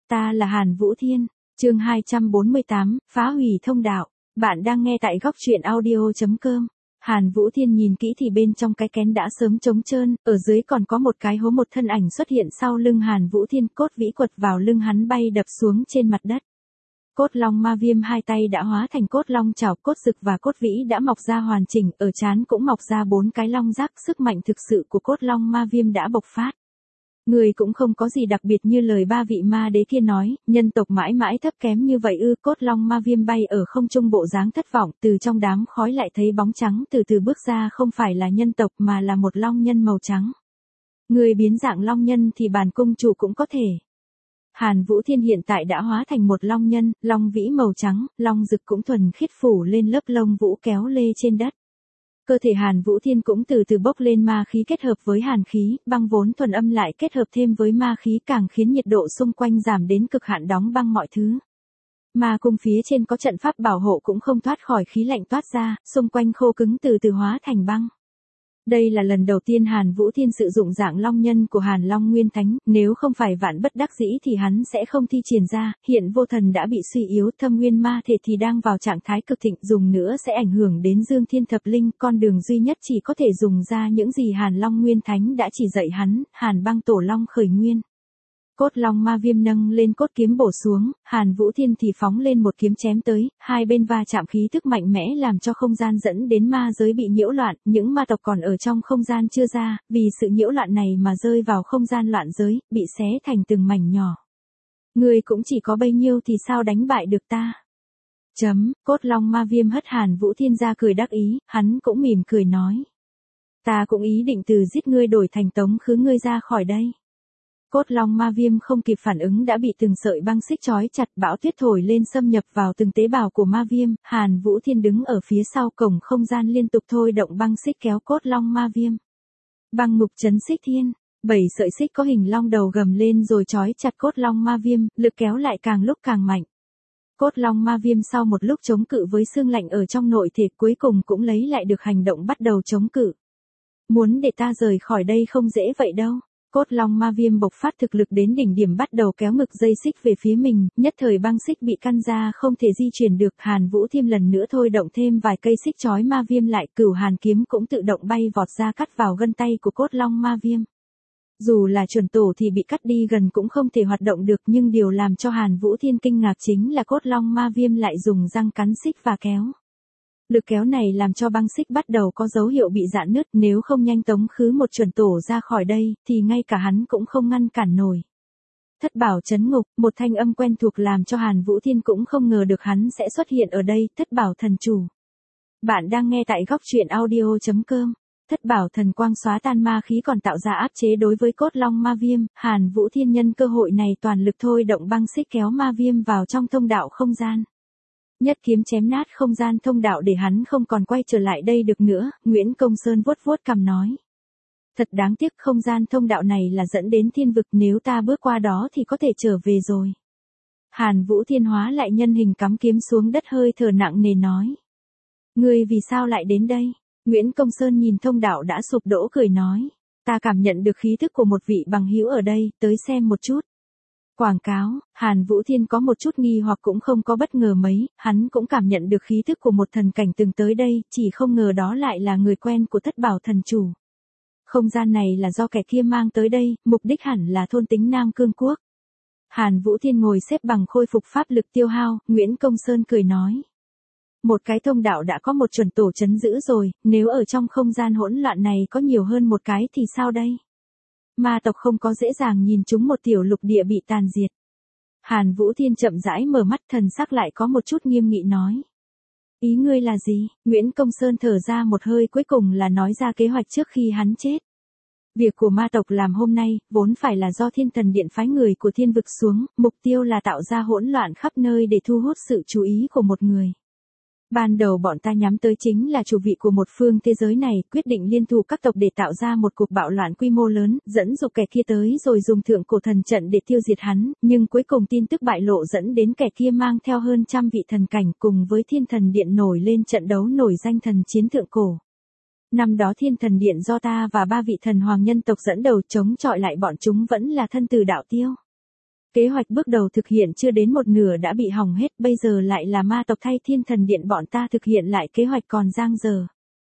Ta là Hàn Vũ Thiên, chương 248, phá hủy thông đạo. Bạn đang nghe tại góc truyện audio.com. Hàn Vũ Thiên nhìn kỹ thì bên trong cái kén đã sớm trống trơn, ở dưới còn có một cái hố, một thân ảnh xuất hiện sau lưng Hàn Vũ Thiên, cốt vĩ quật vào lưng hắn bay đập xuống trên mặt đất. Cốt long ma viêm hai tay đã hóa thành cốt long chảo, cốt rực và cốt vĩ đã mọc ra hoàn chỉnh, ở trán cũng mọc ra 4 cái long giác, sức mạnh thực sự của cốt long ma viêm đã bộc phát. Người cũng không có gì đặc biệt như lời ba vị ma đế kia nói, nhân tộc mãi mãi thấp kém như vậy ư? Cốt long ma viêm bay ở không trung bộ dáng thất vọng, từ trong đám khói lại thấy bóng trắng từ từ bước ra, không phải là nhân tộc mà là một long nhân màu trắng. Người biến dạng long nhân thì bản cung chủ cũng có thể. Hàn Vũ Thiên hiện tại đã hóa thành một long nhân, long vĩ màu trắng, long rực cũng thuần khiết phủ lên lớp lông vũ kéo lê trên đất. Cơ thể Hàn Vũ Thiên cũng từ từ bốc lên ma khí kết hợp với hàn khí, băng vốn thuần âm lại kết hợp thêm với ma khí càng khiến nhiệt độ xung quanh giảm đến cực hạn, đóng băng mọi thứ. Ma cung phía trên có trận pháp bảo hộ cũng không thoát khỏi khí lạnh toát ra, xung quanh khô cứng từ từ hóa thành băng. Đây là lần đầu tiên Hàn Vũ Thiên sử dụng dạng long nhân của Hàn Long Nguyên Thánh, nếu không phải vạn bất đắc dĩ thì hắn sẽ không thi triển ra, hiện vô thần đã bị suy yếu, thâm nguyên ma thể thì đang vào trạng thái cực thịnh, dùng nữa sẽ ảnh hưởng đến Dương Thiên Thập Linh, con đường duy nhất chỉ có thể dùng ra những gì Hàn Long Nguyên Thánh đã chỉ dạy hắn, Hàn Băng Tổ Long khởi nguyên. Cốt long ma viêm nâng lên cốt kiếm bổ xuống, Hàn Vũ Thiên thì phóng lên một kiếm chém tới, hai bên va chạm khí tức mạnh mẽ làm cho không gian dẫn đến ma giới bị nhiễu loạn, những ma tộc còn ở trong không gian chưa ra, vì sự nhiễu loạn này mà rơi vào không gian loạn giới, bị xé thành từng mảnh nhỏ. Người cũng chỉ có bấy nhiêu thì sao đánh bại được ta? Cốt long ma viêm hất Hàn Vũ Thiên ra cười đắc ý, hắn cũng mỉm cười nói. Ta cũng ý định từ giết ngươi đổi thành tống khứ ngươi ra khỏi đây. Cốt long ma viêm không kịp phản ứng đã bị từng sợi băng xích trói chặt, bão tuyết thổi lên xâm nhập vào từng tế bào của ma viêm, Hàn Vũ Thiên đứng ở phía sau cổng không gian liên tục thôi động băng xích kéo cốt long ma viêm. Băng ngục chấn xích thiên, 7 sợi xích có hình long đầu gầm lên rồi trói chặt cốt long ma viêm, lực kéo lại càng lúc càng mạnh. Cốt long ma viêm sau một lúc chống cự với xương lạnh ở trong nội thể cuối cùng cũng lấy lại được hành động, bắt đầu chống cự. Muốn để ta rời khỏi đây không dễ vậy đâu. Cốt long ma viêm bộc phát thực lực đến đỉnh điểm, bắt đầu kéo ngực dây xích về phía mình, nhất thời băng xích bị căn ra không thể di chuyển được. Hàn Vũ Thiên lần nữa thôi động thêm vài cây xích trói ma viêm lại, cửu hàn kiếm cũng tự động bay vọt ra cắt vào gân tay của cốt long ma viêm. Dù là chuẩn tổ thì bị cắt đi gần cũng không thể hoạt động được, nhưng điều làm cho Hàn Vũ Thiên kinh ngạc chính là cốt long ma viêm lại dùng răng cắn xích và kéo. Lực kéo này làm cho băng xích bắt đầu có dấu hiệu bị rạn nứt, nếu không nhanh tống khứ một chuẩn tổ ra khỏi đây, thì ngay cả hắn cũng không ngăn cản nổi. Thất bảo trấn ngục, một thanh âm quen thuộc làm cho Hàn Vũ Thiên cũng không ngờ được hắn sẽ xuất hiện ở đây, thất bảo thần chủ. Bạn đang nghe tại góc truyện audio.com. Thất bảo thần quang xóa tan ma khí còn tạo ra áp chế đối với cốt long ma viêm, Hàn Vũ Thiên nhân cơ hội này toàn lực thôi động băng xích kéo ma viêm vào trong thông đạo không gian. Nhất kiếm chém nát không gian thông đạo để hắn không còn quay trở lại đây được nữa, Nguyễn Công Sơn vuốt vuốt cằm nói. Thật đáng tiếc, không gian thông đạo này là dẫn đến thiên vực, nếu ta bước qua đó thì có thể trở về rồi. Hàn Vũ Thiên hóa lại nhân hình cắm kiếm xuống đất, hơi thở nặng nề nói. Ngươi vì sao lại đến đây? Nguyễn Công Sơn nhìn thông đạo đã sụp đổ cười nói. Ta cảm nhận được khí thức của một vị bằng hữu ở đây, tới xem một chút. Quảng cáo, Hàn Vũ Thiên có một chút nghi hoặc cũng không có bất ngờ mấy, hắn cũng cảm nhận được khí thức của một thần cảnh từng tới đây, chỉ không ngờ đó lại là người quen của thất bảo thần chủ. Không gian này là do kẻ kia mang tới đây, mục đích hẳn là thôn tính Nam Cương Quốc. Hàn Vũ Thiên ngồi xếp bằng khôi phục pháp lực tiêu hao, Nguyễn Công Sơn cười nói. Một cái thông đạo đã có một chuẩn tổ trấn giữ rồi, nếu ở trong không gian hỗn loạn này có nhiều hơn một cái thì sao đây? Ma tộc không có dễ dàng nhìn chúng một tiểu lục địa bị tàn diệt. Hàn Vũ Thiên chậm rãi mở mắt, thần sắc lại có một chút nghiêm nghị nói. Ý ngươi là gì? Nguyễn Công Sơn thở ra một hơi, cuối cùng là nói ra kế hoạch trước khi hắn chết. Việc của ma tộc làm hôm nay, vốn phải là do Thiên Thần Điện phái người của thiên vực xuống, mục tiêu là tạo ra hỗn loạn khắp nơi để thu hút sự chú ý của một người. Ban đầu bọn ta nhắm tới chính là chủ vị của một phương thế giới này, quyết định liên thủ các tộc để tạo ra một cuộc bạo loạn quy mô lớn, dẫn dụ kẻ kia tới rồi dùng thượng cổ thần trận để tiêu diệt hắn, nhưng cuối cùng tin tức bại lộ dẫn đến kẻ kia mang theo hơn trăm vị thần cảnh cùng với Thiên Thần Điện nổi lên trận đấu nổi danh thần chiến thượng cổ. Năm đó Thiên Thần Điện do ta và 3 vị thần hoàng nhân tộc dẫn đầu chống chọi lại bọn chúng vẫn là thân tử đạo tiêu. Kế hoạch bước đầu thực hiện chưa đến một nửa đã bị hỏng hết, bây giờ lại là ma tộc thay Thiên Thần Điện bọn ta thực hiện lại kế hoạch còn dang dở.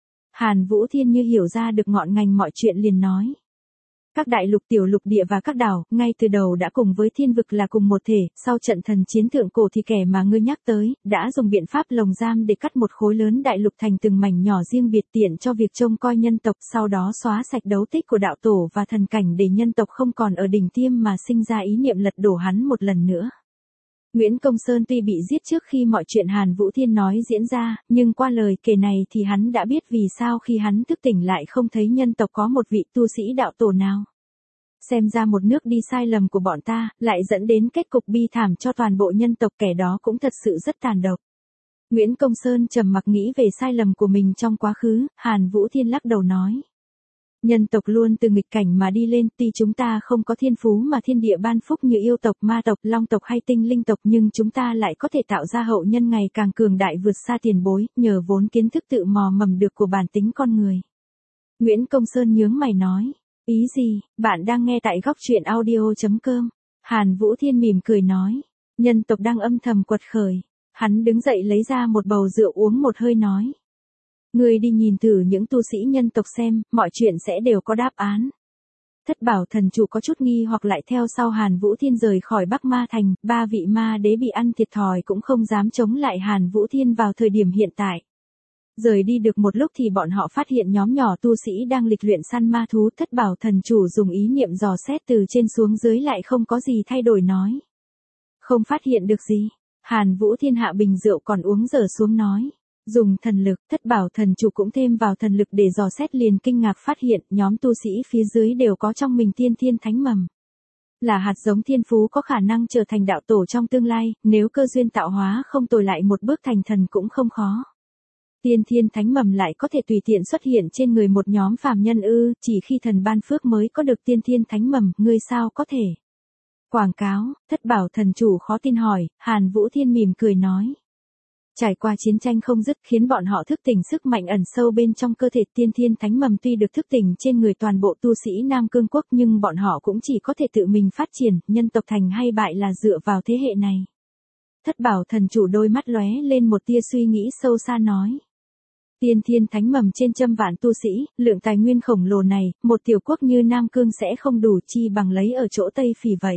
Hàn Vũ Thiên như hiểu ra được ngọn ngành mọi chuyện liền nói. Các đại lục tiểu lục địa và các đảo, ngay từ đầu đã cùng với thiên vực là cùng một thể, sau trận thần chiến thượng cổ thì kẻ mà ngươi nhắc tới, đã dùng biện pháp lồng giam để cắt một khối lớn đại lục thành từng mảnh nhỏ riêng biệt tiện cho việc trông coi nhân tộc, sau đó xóa sạch dấu tích của đạo tổ và thần cảnh để nhân tộc không còn ở đỉnh tiêm mà sinh ra ý niệm lật đổ hắn một lần nữa. Nguyễn Công Sơn tuy bị giết trước khi mọi chuyện Hàn Vũ Thiên nói diễn ra, nhưng qua lời kể này thì hắn đã biết vì sao khi hắn thức tỉnh lại không thấy nhân tộc có một vị tu sĩ đạo tổ nào. Xem ra một nước đi sai lầm của bọn ta, lại dẫn đến kết cục bi thảm cho toàn bộ nhân tộc, kẻ đó cũng thật sự rất tàn độc. Nguyễn Công Sơn trầm mặc nghĩ về sai lầm của mình trong quá khứ, Hàn Vũ Thiên lắc đầu nói. Nhân tộc luôn từ nghịch cảnh mà đi lên, tuy chúng ta không có thiên phú mà thiên địa ban phúc như yêu tộc, ma tộc, long tộc hay tinh linh tộc, nhưng chúng ta lại có thể tạo ra hậu nhân ngày càng cường đại vượt xa tiền bối, nhờ vốn kiến thức tự mò mầm được của bản tính con người. Nguyễn Công Sơn nhướng mày nói, ý gì, bạn đang nghe tại góc truyện audio.com. Hàn Vũ Thiên mỉm cười nói, nhân tộc đang âm thầm quật khởi. Hắn đứng dậy lấy ra một bầu rượu uống một hơi nói. Ngươi đi nhìn thử những tu sĩ nhân tộc xem, mọi chuyện sẽ đều có đáp án. Thất Bảo Thần Chủ có chút nghi hoặc lại theo sau Hàn Vũ Thiên rời khỏi Bắc Ma Thành, ba vị ma đế bị ăn thiệt thòi cũng không dám chống lại Hàn Vũ Thiên vào thời điểm hiện tại. Rời đi được một lúc thì bọn họ phát hiện nhóm nhỏ tu sĩ đang lịch luyện săn ma thú. Thất Bảo Thần Chủ dùng ý niệm dò xét từ trên xuống dưới lại không có gì thay đổi nói. Không phát hiện được gì. Hàn Vũ Thiên hạ bình rượu còn uống dở xuống nói. Dùng thần lực, Thất Bảo Thần Chủ cũng thêm vào thần lực để dò xét liền kinh ngạc phát hiện nhóm tu sĩ phía dưới đều có trong mình tiên thiên thánh mầm. Là hạt giống thiên phú có khả năng trở thành đạo tổ trong tương lai, nếu cơ duyên tạo hóa không tồi lại một bước thành thần cũng không khó. Tiên thiên thánh mầm lại có thể tùy tiện xuất hiện trên người một nhóm phàm nhân ư, chỉ khi thần ban phước mới có được tiên thiên thánh mầm, ngươi sao có thể? Quảng cáo, Thất Bảo Thần Chủ khó tin hỏi, Hàn Vũ Thiên mỉm cười nói. Trải qua chiến tranh không dứt khiến bọn họ thức tỉnh sức mạnh ẩn sâu bên trong cơ thể tiên thiên thánh mầm tuy được thức tỉnh trên người toàn bộ tu sĩ Nam Cương Quốc nhưng bọn họ cũng chỉ có thể tự mình phát triển, nhân tộc thành hay bại là dựa vào thế hệ này. Thất Bảo Thần Chủ đôi mắt lóe lên một tia suy nghĩ sâu xa nói. Tiên thiên thánh mầm trên trăm vạn tu sĩ, lượng tài nguyên khổng lồ này, một tiểu quốc như Nam Cương sẽ không đủ chi bằng lấy ở chỗ Tây Phỉ vậy.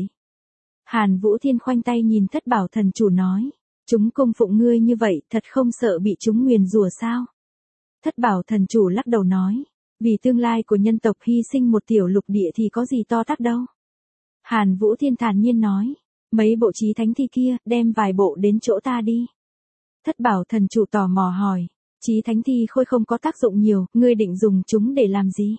Hàn Vũ Thiên khoanh tay nhìn Thất Bảo Thần Chủ nói. Chúng cung phụng ngươi như vậy, thật không sợ bị chúng nguyền rủa sao? Thất Bảo Thần Chủ lắc đầu nói. Vì tương lai của nhân tộc hy sinh một tiểu lục địa thì có gì to tát đâu. Hàn Vũ Thiên thản nhiên nói. Mấy bộ chí thánh thi kia, đem vài bộ đến chỗ ta đi. Thất Bảo Thần Chủ tò mò hỏi. Chí thánh thi khôi không có tác dụng nhiều, ngươi định dùng chúng để làm gì?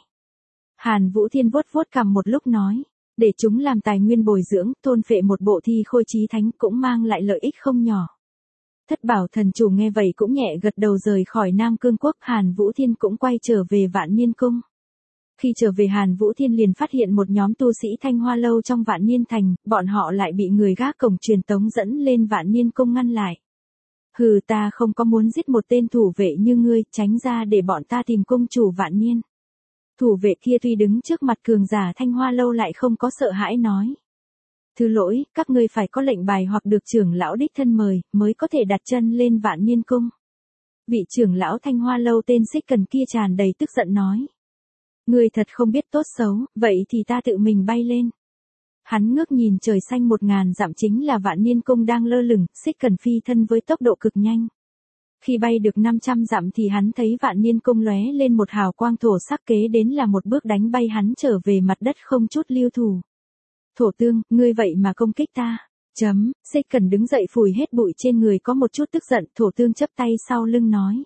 Hàn Vũ Thiên vuốt vuốt cằm một lúc nói. Để chúng làm tài nguyên bồi dưỡng, thôn phệ một bộ thi khôi chí thánh cũng mang lại lợi ích không nhỏ. Thất Bảo Thần Chủ nghe vậy cũng nhẹ gật đầu rời khỏi Nam Cương Quốc. Hàn Vũ Thiên cũng quay trở về Vạn Niên Cung. Khi trở về Hàn Vũ Thiên liền phát hiện một nhóm tu sĩ Thanh Hoa Lâu trong Vạn Niên Thành, bọn họ lại bị người gác cổng truyền tống dẫn lên Vạn Niên Cung ngăn lại. Hừ, ta không có muốn giết một tên thủ vệ như ngươi, tránh ra để bọn ta tìm cung chủ Vạn Niên. Thủ vệ kia tuy đứng trước mặt cường giả Thanh Hoa Lâu lại không có sợ hãi nói. Thứ lỗi, các ngươi phải có lệnh bài hoặc được trưởng lão đích thân mời, mới có thể đặt chân lên Vạn Niên Cung. Vị trưởng lão Thanh Hoa Lâu tên Xích Cần kia tràn đầy tức giận nói. Ngươi thật không biết tốt xấu, vậy thì ta tự mình bay lên. Hắn ngước nhìn trời xanh 1000 dặm chính là Vạn Niên Cung đang lơ lửng, Xích Cần phi thân với tốc độ cực nhanh. Khi bay được 500 dặm thì hắn thấy Vạn Niên Cung lóe lên một hào quang thổ sắc, kế đến là một bước đánh bay hắn trở về mặt đất không chút lưu thủ. Thổ tương, ngươi vậy mà công kích ta. Xích Cần đứng dậy phủi hết bụi trên người có một chút tức giận, thổ tương chấp tay sau lưng nói.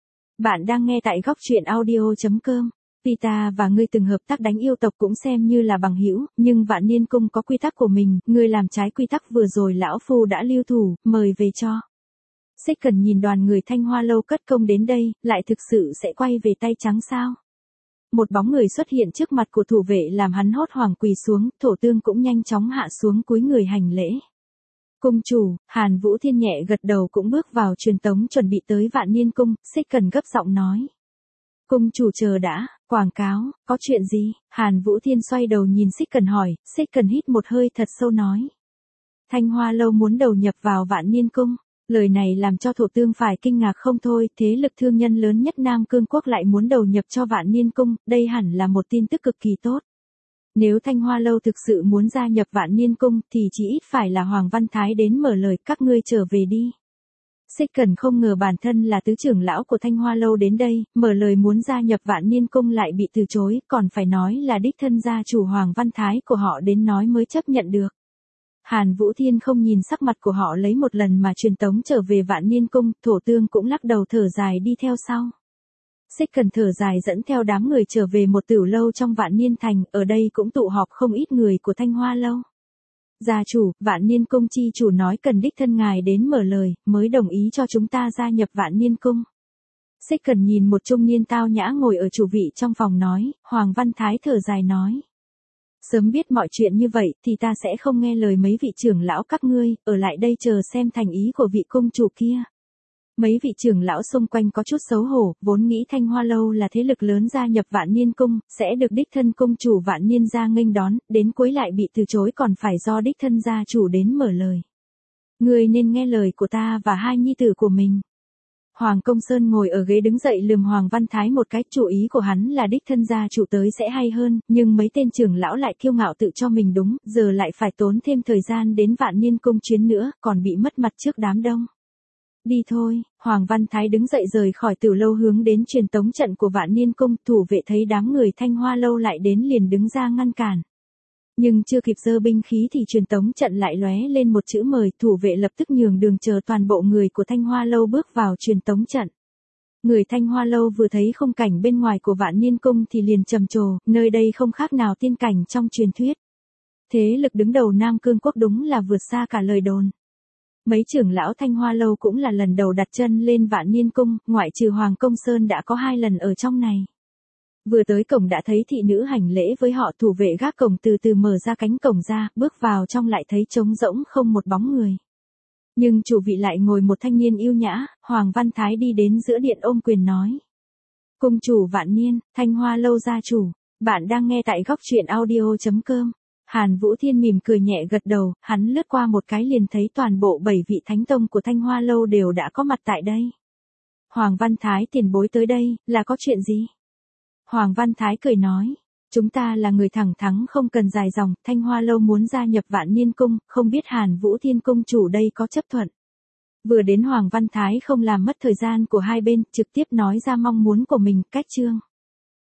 Bạn đang nghe tại góc truyện audio.com. Vì ta và ngươi từng hợp tác đánh yêu tộc cũng xem như là bằng hữu, nhưng Vạn Niên Cung có quy tắc của mình, ngươi làm trái quy tắc vừa rồi lão phu đã lưu thủ, mời về cho. Xích Cần nhìn đoàn người Thanh Hoa Lâu cất công đến đây, lại thực sự sẽ quay về tay trắng sao? Một bóng người xuất hiện trước mặt của thủ vệ làm hắn hốt hoảng quỳ xuống, thổ tương cũng nhanh chóng hạ xuống cúi người hành lễ. Cung chủ, Hàn Vũ Thiên nhẹ gật đầu cũng bước vào truyền tống chuẩn bị tới Vạn Niên Cung, Xích Cần gấp giọng nói. Cung chủ chờ đã, quảng cáo, có chuyện gì? Hàn Vũ Thiên xoay đầu nhìn Xích Cần hỏi, Xích Cần hít một hơi thật sâu nói. Thanh Hoa Lâu muốn đầu nhập vào Vạn Niên Cung. Lời này làm cho Thổ Tương phải kinh ngạc không thôi, thế lực thương nhân lớn nhất Nam Cương Quốc lại muốn đầu nhập cho Vạn Niên Cung, đây hẳn là một tin tức cực kỳ tốt. Nếu Thanh Hoa Lâu thực sự muốn gia nhập Vạn Niên Cung thì chỉ ít phải là Hoàng Văn Thái đến mở lời, các ngươi trở về đi. Xích Cần không ngờ bản thân là tứ trưởng lão của Thanh Hoa Lâu đến đây, mở lời muốn gia nhập Vạn Niên Cung lại bị từ chối, còn phải nói là đích thân gia chủ Hoàng Văn Thái của họ đến nói mới chấp nhận được. Hàn Vũ Thiên không nhìn sắc mặt của họ lấy một lần mà truyền tống trở về Vạn Niên Cung, Thổ Tương cũng lắc đầu thở dài đi theo sau. Xích Cần thở dài dẫn theo đám người trở về một tửu lâu trong Vạn Niên Thành, ở đây cũng tụ họp không ít người của Thanh Hoa Lâu. Gia chủ, Vạn Niên Cung chi chủ nói cần đích thân ngài đến mở lời, mới đồng ý cho chúng ta gia nhập Vạn Niên Cung. Xích Cần nhìn một trung niên tao nhã ngồi ở chủ vị trong phòng nói, Hoàng Văn Thái thở dài nói. Sớm biết mọi chuyện như vậy thì ta sẽ không nghe lời mấy vị trưởng lão các ngươi, ở lại đây chờ xem thành ý của vị cung chủ kia. Mấy vị trưởng lão xung quanh có chút xấu hổ, vốn nghĩ Thanh Hoa Lâu là thế lực lớn gia nhập Vạn Niên Cung, sẽ được đích thân cung chủ Vạn Niên gia nghênh đón, đến cuối lại bị từ chối còn phải do đích thân gia chủ đến mở lời. Ngươi nên nghe lời của ta và hai nhi tử của mình. Hoàng Công Sơn ngồi ở ghế đứng dậy lườm Hoàng Văn Thái một cái, chủ ý của hắn là đích thân gia chủ tới sẽ hay hơn, nhưng mấy tên trưởng lão lại kiêu ngạo tự cho mình đúng, giờ lại phải tốn thêm thời gian đến Vạn Niên Cung chuyến nữa, còn bị mất mặt trước đám đông. Đi thôi, Hoàng Văn Thái đứng dậy rời khỏi tửu lâu hướng đến truyền tống trận của Vạn Niên Cung, thủ vệ thấy đám người Thanh Hoa Lâu lại đến liền đứng ra ngăn cản. Nhưng chưa kịp giơ binh khí thì truyền tống trận lại lóe lên một chữ mời, thủ vệ lập tức nhường đường chờ toàn bộ người của Thanh Hoa Lâu bước vào truyền tống trận. Người Thanh Hoa Lâu vừa thấy khung cảnh bên ngoài của Vạn Niên Cung thì liền trầm trồ, nơi đây không khác nào tiên cảnh trong truyền thuyết. Thế lực đứng đầu Nam Cương Quốc đúng là vượt xa cả lời đồn. Mấy trưởng lão Thanh Hoa Lâu cũng là lần đầu đặt chân lên Vạn Niên Cung, ngoại trừ Hoàng Công Sơn đã có 2 lần ở trong này. Vừa tới cổng đã thấy thị nữ hành lễ với họ, thủ vệ gác cổng từ từ mở ra cánh cổng ra, bước vào trong lại thấy trống rỗng không một bóng người. Nhưng chủ vị lại ngồi một thanh niên yêu nhã, Hoàng Văn Thái đi đến giữa điện ôm quyền nói. Cung chủ Vạn Niên, Thanh Hoa Lâu gia chủ, bạn đang nghe tại góc truyện audio.com. Hàn Vũ Thiên mỉm cười nhẹ gật đầu, hắn lướt qua một cái liền thấy toàn bộ 7 vị thánh tông của Thanh Hoa Lâu đều đã có mặt tại đây. Hoàng Văn Thái tiền bối tới đây, là có chuyện gì? Hoàng Văn Thái cười nói, chúng ta là người thẳng thắn không cần dài dòng, Thanh Hoa Lâu muốn gia nhập Vạn Niên Cung, không biết Hàn Vũ Thiên cung chủ đây có chấp thuận. Vừa đến Hoàng Văn Thái không làm mất thời gian của hai bên, trực tiếp nói ra mong muốn của mình, cách chương.